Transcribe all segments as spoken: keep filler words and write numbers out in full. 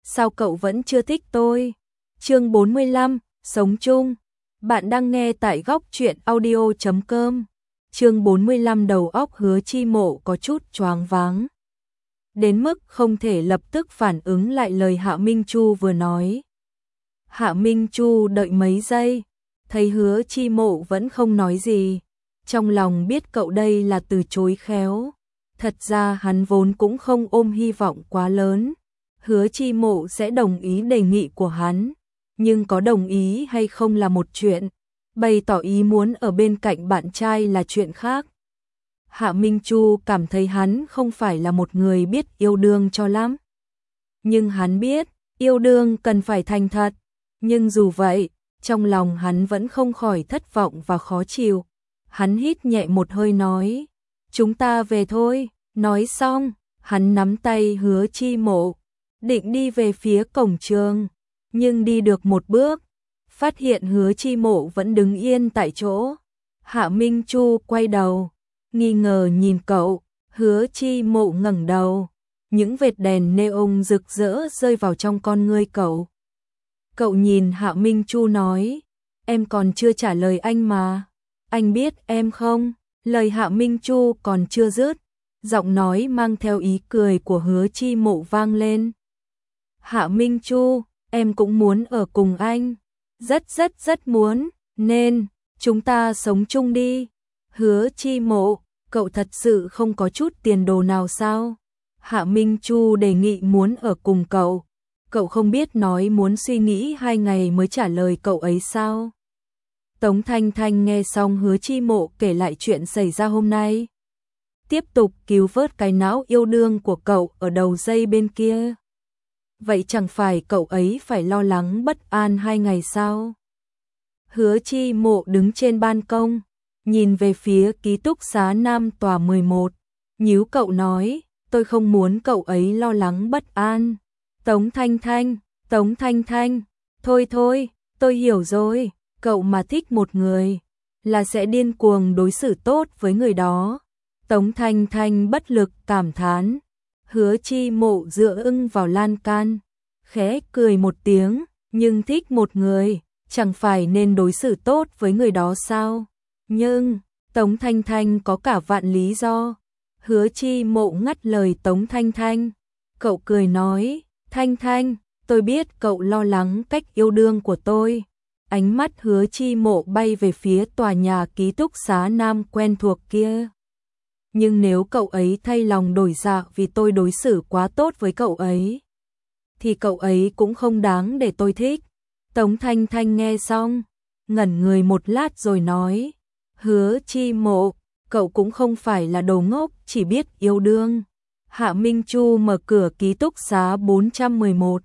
sao cậu vẫn chưa thích tôi? Chương bốn mươi lăm, sống chung. Bạn đang nghe tại góc truyện audio chấm com. Chương bốn mươi lăm đầu óc Hứa Chi Mộ có chút choáng váng. Đến mức không thể lập tức phản ứng lại lời Hạ Minh Chu vừa nói. Hạ Minh Chu đợi mấy giây, thấy Hứa Chi Mộ vẫn không nói gì. Trong lòng biết cậu đây là từ chối khéo. Thật ra hắn vốn cũng không ôm hy vọng quá lớn. Hứa Chi Mộ sẽ đồng ý đề nghị của hắn. Nhưng có đồng ý hay không là một chuyện. Bày tỏ ý muốn ở bên cạnh bạn trai là chuyện khác. Hạ Minh Chu cảm thấy hắn không phải là một người biết yêu đương cho lắm. Nhưng hắn biết, yêu đương cần phải thành thật. Nhưng dù vậy, trong lòng hắn vẫn không khỏi thất vọng và khó chịu. Hắn hít nhẹ một hơi nói, chúng ta về thôi. Nói xong, hắn nắm tay Hứa Chi Mộ, định đi về phía cổng trường. Nhưng đi được một bước, phát hiện Hứa Chi Mộ vẫn đứng yên tại chỗ. Hạ Minh Chu quay đầu, nghi ngờ nhìn cậu. Hứa Chi Mộ ngẩng đầu, những vệt đèn neon rực rỡ rơi vào trong con ngươi cậu. Cậu nhìn Hạ Minh Chu nói, em còn chưa trả lời anh mà. Anh biết em không? Lời Hạ Minh Chu còn chưa dứt, giọng nói mang theo ý cười của Hứa Chi Mộ vang lên. Hạ Minh Chu, em cũng muốn ở cùng anh. Rất rất rất muốn, nên, chúng ta sống chung đi. Hứa Chi Mộ, cậu thật sự không có chút tiền đồ nào sao? Hạ Minh Chu đề nghị muốn ở cùng cậu. Cậu không biết nói muốn suy nghĩ hai ngày mới trả lời cậu ấy sao? Tống Thanh Thanh nghe xong Hứa Chi Mộ kể lại chuyện xảy ra hôm nay. Tiếp tục cứu vớt cái não yêu đương của cậu ở đầu dây bên kia. Vậy chẳng phải cậu ấy phải lo lắng bất an hai ngày sao? Hứa Chi Mộ đứng trên ban công, nhìn về phía ký túc xá Nam tòa mười một. Nhíu cậu nói, tôi không muốn cậu ấy lo lắng bất an. Tống Thanh Thanh, Tống Thanh Thanh, thôi thôi, tôi hiểu rồi. Cậu mà thích một người, là sẽ điên cuồng đối xử tốt với người đó. Tống Thanh Thanh bất lực cảm thán. Hứa Chi Mộ dựa ưng vào lan can, khẽ cười một tiếng, nhưng thích một người, chẳng phải nên đối xử tốt với người đó sao? Nhưng, Tống Thanh Thanh có cả vạn lý do. Hứa Chi Mộ ngắt lời Tống Thanh Thanh. Cậu cười nói, Thanh Thanh, tôi biết cậu lo lắng cách yêu đương của tôi. Ánh mắt Hứa Chi Mộ bay về phía tòa nhà ký túc xá Nam quen thuộc kia. Nhưng nếu cậu ấy thay lòng đổi dạ vì tôi đối xử quá tốt với cậu ấy, thì cậu ấy cũng không đáng để tôi thích. Tống Thanh Thanh nghe xong, ngẩn người một lát rồi nói, Hứa Chi Mộ, cậu cũng không phải là đồ ngốc chỉ biết yêu đương. Hạ Minh Chu mở cửa ký túc xá bốn trăm mười một.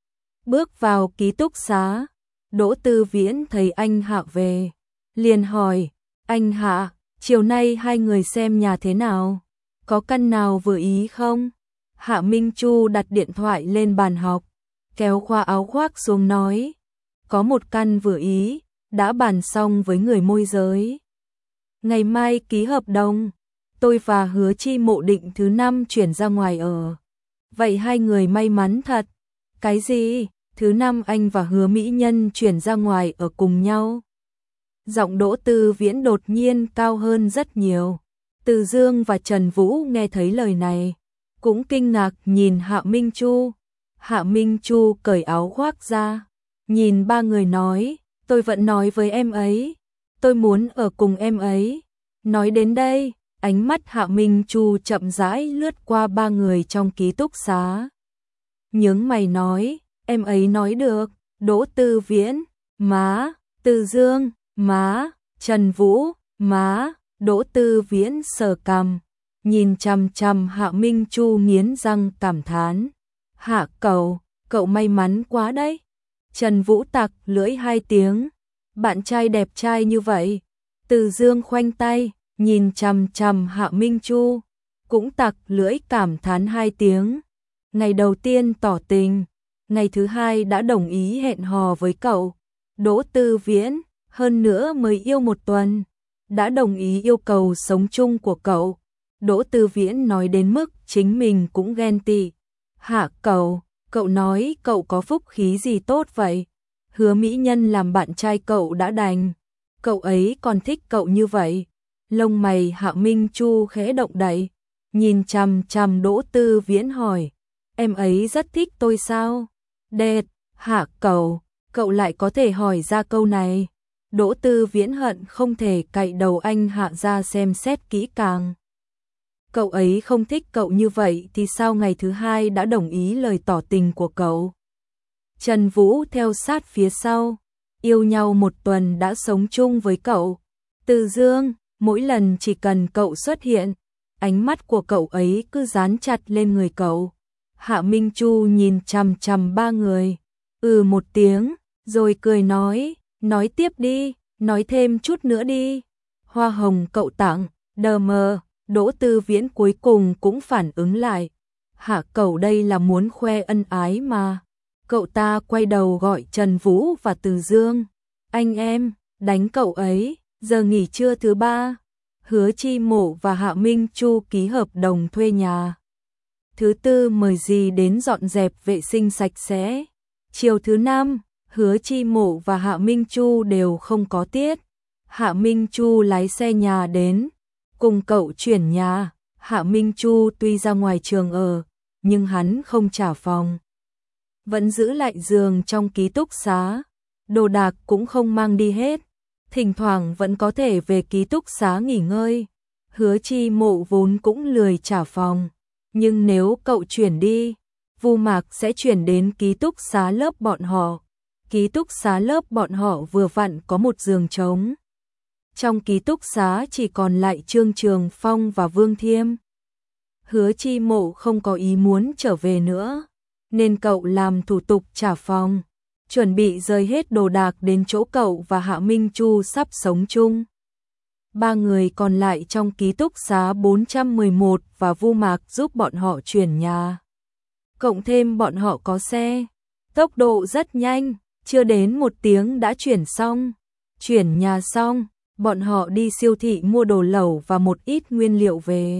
Bước vào ký túc xá, Đỗ Tư Viễn thấy anh Hạ về, liền hỏi, anh Hạ, chiều nay hai người xem nhà thế nào? Có căn nào vừa ý không? Hạ Minh Chu đặt điện thoại lên bàn học, kéo khoa áo khoác xuống nói, có một căn vừa ý, đã bàn xong với người môi giới. Ngày mai ký hợp đồng, tôi và Hứa Chi Mộ định thứ năm chuyển ra ngoài ở. Vậy hai người may mắn thật. Cái gì? Thứ năm anh và Hứa Mỹ Nhân chuyển ra ngoài ở cùng nhau. Giọng Đỗ Tư Viễn đột nhiên cao hơn rất nhiều. Từ Dương và Trần Vũ nghe thấy lời này, cũng kinh ngạc nhìn Hạ Minh Chu. Hạ Minh Chu cởi áo khoác ra, nhìn ba người nói, tôi vẫn nói với em ấy, tôi muốn ở cùng em ấy. Nói đến đây, ánh mắt Hạ Minh Chu chậm rãi lướt qua ba người trong ký túc xá. Nhướng mày nói, em ấy nói được. Đỗ Tư Viễn, má. Từ Dương, má. Trần Vũ, má. Đỗ Tư Viễn sờ cằm, nhìn chằm chằm Hạ Minh Chu nghiến răng cảm thán. Hạ cậu, cậu may mắn quá đấy. Trần Vũ tặc lưỡi hai tiếng, bạn trai đẹp trai như vậy. Từ Dương khoanh tay, nhìn chằm chằm Hạ Minh Chu, cũng tặc lưỡi cảm thán hai tiếng. Ngày đầu tiên tỏ tình, ngày thứ hai đã đồng ý hẹn hò với cậu. Đỗ Tư Viễn, hơn nữa mới yêu một tuần, đã đồng ý yêu cầu sống chung của cậu. Đỗ Tư Viễn nói đến mức chính mình cũng ghen tị. Hạ cậu, Cậu nói cậu có phúc khí gì tốt vậy? Hứa mỹ nhân làm bạn trai cậu đã đành, cậu ấy còn thích cậu như vậy. Lông mày Hạ Minh Chu khẽ động đậy, nhìn chằm chằm Đỗ Tư Viễn hỏi, em ấy rất thích tôi sao? Đệt, Hạ cậu, cậu lại có thể hỏi ra câu này. Đỗ Tư Viễn hận không thể cạy đầu anh Hạ ra xem xét kỹ càng. Cậu ấy không thích cậu như vậy thì sao ngày thứ hai đã đồng ý lời tỏ tình của cậu? Trần Vũ theo sát phía sau, yêu nhau một tuần đã sống chung với cậu. Từ Dương, mỗi lần chỉ cần cậu xuất hiện, ánh mắt của cậu ấy cứ dán chặt lên người cậu. Hạ Minh Chu nhìn chằm chằm ba người, ừ một tiếng, rồi cười nói, nói tiếp đi, nói thêm chút nữa đi. Hoa hồng cậu tặng, đờ mờ. Đỗ Tư Viễn cuối cùng cũng phản ứng lại. Hạ cậu đây là muốn khoe ân ái mà. Cậu ta quay đầu gọi Trần Vũ và Từ Dương. Anh em, đánh cậu ấy, giờ nghỉ trưa thứ ba. Hứa Chi Mộ và Hạ Minh Chu ký hợp đồng thuê nhà. Thứ tư mời dì đến dọn dẹp vệ sinh sạch sẽ. Chiều thứ năm, Hứa Chi Mộ và Hạ Minh Chu đều không có tiết. Hạ Minh Chu lái xe nhà đến, cùng cậu chuyển nhà. Hạ Minh Chu tuy ra ngoài trường ở, nhưng hắn không trả phòng, vẫn giữ lại giường trong ký túc xá, đồ đạc cũng không mang đi hết, thỉnh thoảng vẫn có thể về ký túc xá nghỉ ngơi. Hứa Chi Mộ vốn cũng lười trả phòng, nhưng nếu cậu chuyển đi, Vu Mạc sẽ chuyển đến ký túc xá lớp bọn họ. Ký túc xá lớp bọn họ vừa vặn có một giường trống. Trong ký túc xá chỉ còn lại Trương Trường Phong và Vương Thiêm. Hứa Chi Mộ không có ý muốn trở về nữa, nên cậu làm thủ tục trả phòng, chuẩn bị rời hết đồ đạc đến chỗ cậu và Hạ Minh Chu sắp sống chung. Ba người còn lại trong ký túc xá bốn trăm mười một và Vu Mạc giúp bọn họ chuyển nhà. Cộng thêm bọn họ có xe, tốc độ rất nhanh, chưa đến một tiếng đã chuyển xong. Chuyển nhà xong, bọn họ đi siêu thị mua đồ lẩu và một ít nguyên liệu về.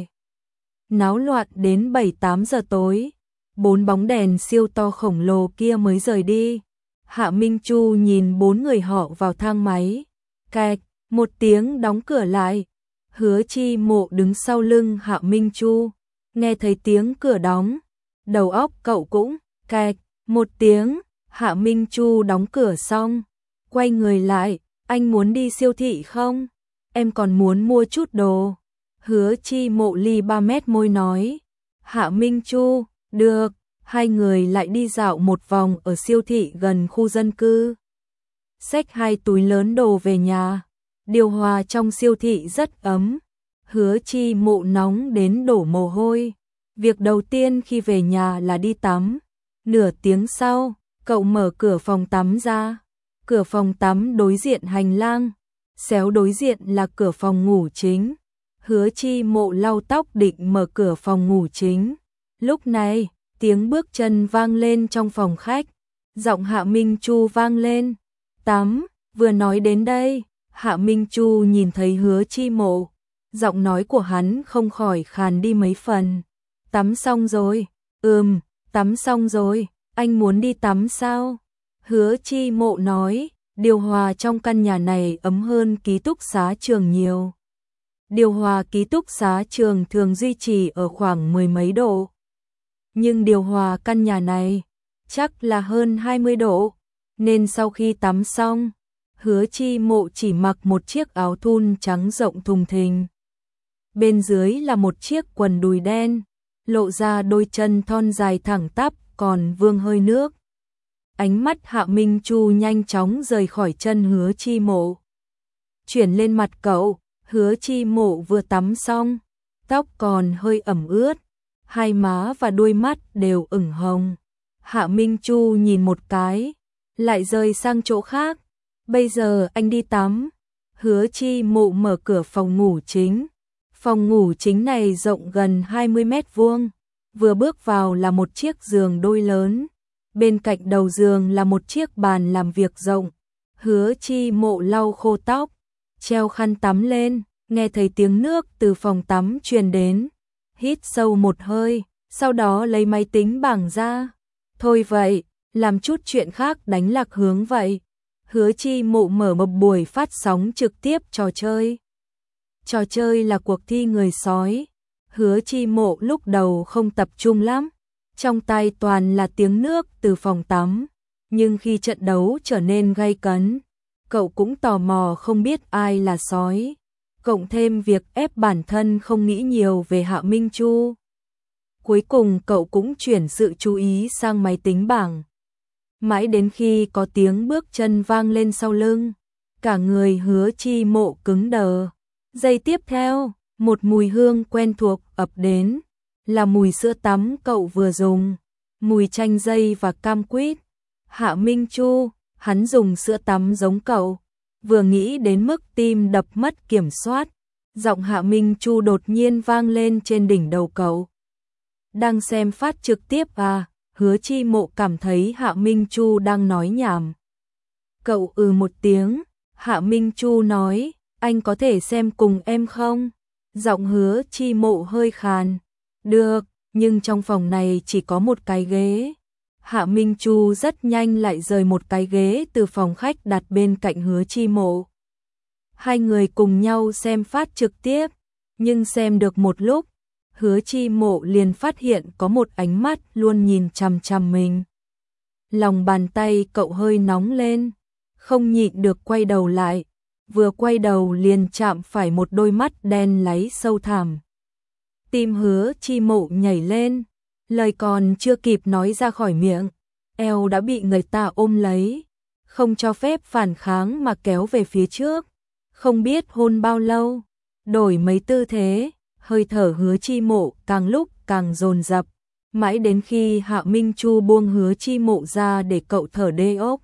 Náo loạn đến bảy tám giờ tối, bốn bóng đèn siêu to khổng lồ kia mới rời đi. Hạ Minh Chu nhìn bốn người họ vào thang máy, cạch, một tiếng đóng cửa lại. Hứa Chi Mộ đứng sau lưng Hạ Minh Chu, nghe thấy tiếng cửa đóng, đầu óc cậu cũng cạch, một tiếng. Hạ Minh Chu đóng cửa xong, quay người lại, anh muốn đi siêu thị không? Em còn muốn mua chút đồ. Hứa Chi Mộ ly ba mét môi nói. Hạ Minh Chu, được. Hai người lại đi dạo một vòng ở siêu thị gần khu dân cư. Xách hai túi lớn đồ về nhà. Điều hòa trong siêu thị rất ấm. Hứa Chi Mộ nóng đến đổ mồ hôi. Việc đầu tiên khi về nhà là đi tắm. Nửa tiếng sau, cậu mở cửa phòng tắm ra. Cửa phòng tắm đối diện hành lang, xéo đối diện là cửa phòng ngủ chính. Hứa Chi Mộ lau tóc định mở cửa phòng ngủ chính. Lúc này, tiếng bước chân vang lên trong phòng khách. Giọng Hạ Minh Chu vang lên. Tắm, vừa nói đến đây, Hạ Minh Chu nhìn thấy Hứa Chi Mộ. Giọng nói của hắn không khỏi khàn đi mấy phần. Tắm xong rồi, ừm, tắm xong rồi, anh muốn đi tắm sao? Hứa Chi Mộ nói, điều hòa trong căn nhà này ấm hơn ký túc xá trường nhiều. Điều hòa ký túc xá trường thường duy trì ở khoảng mười mấy độ. Nhưng điều hòa căn nhà này chắc là hơn hai mươi độ, nên sau khi tắm xong, Hứa Chi Mộ chỉ mặc một chiếc áo thun trắng rộng thùng thình. Bên dưới là một chiếc quần đùi đen, lộ ra đôi chân thon dài thẳng tắp còn vương hơi nước. Ánh mắt Hạ Minh Chu nhanh chóng rời khỏi chân Hứa Chi Mộ, chuyển lên mặt cậu. Hứa Chi Mộ vừa tắm xong, tóc còn hơi ẩm ướt, hai má và đuôi mắt đều ửng hồng. Hạ Minh Chu nhìn một cái, lại rời sang chỗ khác. Bây giờ anh đi tắm. Hứa Chi Mộ mở cửa phòng ngủ chính. Phòng ngủ chính này rộng gần hai mươi mét vuông, vừa bước vào là một chiếc giường đôi lớn. Bên cạnh đầu giường là một chiếc bàn làm việc rộng. Hứa Chi Mộ lau khô tóc, treo khăn tắm lên, nghe thấy tiếng nước từ phòng tắm truyền đến. Hít sâu một hơi, sau đó lấy máy tính bảng ra. Thôi vậy, làm chút chuyện khác đánh lạc hướng vậy. Hứa Chi Mộ mở một buổi phát sóng trực tiếp trò chơi. Trò chơi là cuộc thi người sói. Hứa Chi Mộ lúc đầu không tập trung lắm, trong tay toàn là tiếng nước từ phòng tắm. Nhưng khi trận đấu trở nên gay cấn, cậu cũng tò mò không biết ai là sói. Cộng thêm việc ép bản thân không nghĩ nhiều về Hạ Minh Chu. Cuối cùng cậu cũng chuyển sự chú ý sang máy tính bảng. Mãi đến khi có tiếng bước chân vang lên sau lưng, cả người Hứa Chi Mộ cứng đờ. Giây tiếp theo, một mùi hương quen thuộc ập đến, là mùi sữa tắm cậu vừa dùng, mùi chanh dây và cam quýt. Hạ Minh Chu, hắn dùng sữa tắm giống cậu. Vừa nghĩ đến mức tim đập mất kiểm soát, giọng Hạ Minh Chu đột nhiên vang lên trên đỉnh đầu cậu. Đang xem phát trực tiếp à? Hứa Chi Mộ cảm thấy Hạ Minh Chu đang nói nhảm. Cậu ừ một tiếng, Hạ Minh Chu nói, anh có thể xem cùng em không? Giọng Hứa Chi Mộ hơi khàn. Được, nhưng trong phòng này chỉ có một cái ghế. Hạ Minh Chu rất nhanh lại rời một cái ghế từ phòng khách đặt bên cạnh Hứa Chi Mộ. Hai người cùng nhau xem phát trực tiếp, nhưng xem được một lúc, Hứa Chi Mộ liền phát hiện có một ánh mắt luôn nhìn chằm chằm mình. Lòng bàn tay cậu hơi nóng lên, không nhịn được quay đầu lại, vừa quay đầu liền chạm phải một đôi mắt đen láy sâu thẳm. Tim Hứa Chi Mộ nhảy lên, lời còn chưa kịp nói ra khỏi miệng, eo đã bị người ta ôm lấy, không cho phép phản kháng mà kéo về phía trước. Không biết hôn bao lâu, đổi mấy tư thế, hơi thở Hứa Chi Mộ càng lúc càng dồn dập, mãi đến khi Hạ Minh Chu buông Hứa Chi Mộ ra để cậu thở đê ốc.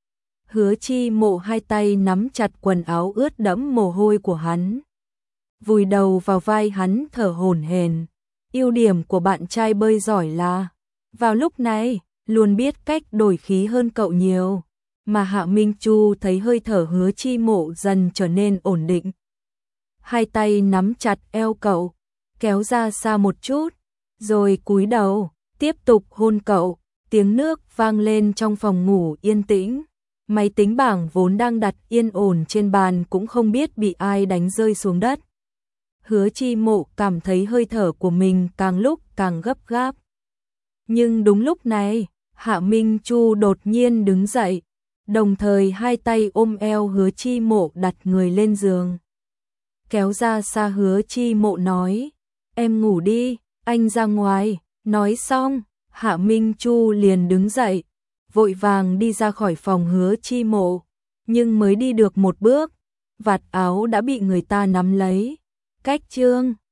Hứa Chi Mộ hai tay nắm chặt quần áo ướt đẫm mồ hôi của hắn, vùi đầu vào vai hắn thở hổn hển. Ưu điểm của bạn trai bơi giỏi là, vào lúc này, luôn biết cách đổi khí hơn cậu nhiều. Mà Hạ Minh Chu thấy hơi thở Hứa Chi Mộ dần trở nên ổn định. Hai tay nắm chặt eo cậu, kéo ra xa một chút, rồi cúi đầu, tiếp tục hôn cậu. Tiếng nước vang lên trong phòng ngủ yên tĩnh. Máy tính bảng vốn đang đặt yên ổn trên bàn cũng không biết bị ai đánh rơi xuống đất. Hứa Chi Mộ cảm thấy hơi thở của mình càng lúc càng gấp gáp. Nhưng đúng lúc này, Hạ Minh Chu đột nhiên đứng dậy, đồng thời hai tay ôm eo Hứa Chi Mộ đặt người lên giường. Kéo ra xa Hứa Chi Mộ nói, em ngủ đi, anh ra ngoài. Nói xong, Hạ Minh Chu liền đứng dậy, vội vàng đi ra khỏi phòng Hứa Chi Mộ. Nhưng mới đi được một bước, vạt áo đã bị người ta nắm lấy. Cách chương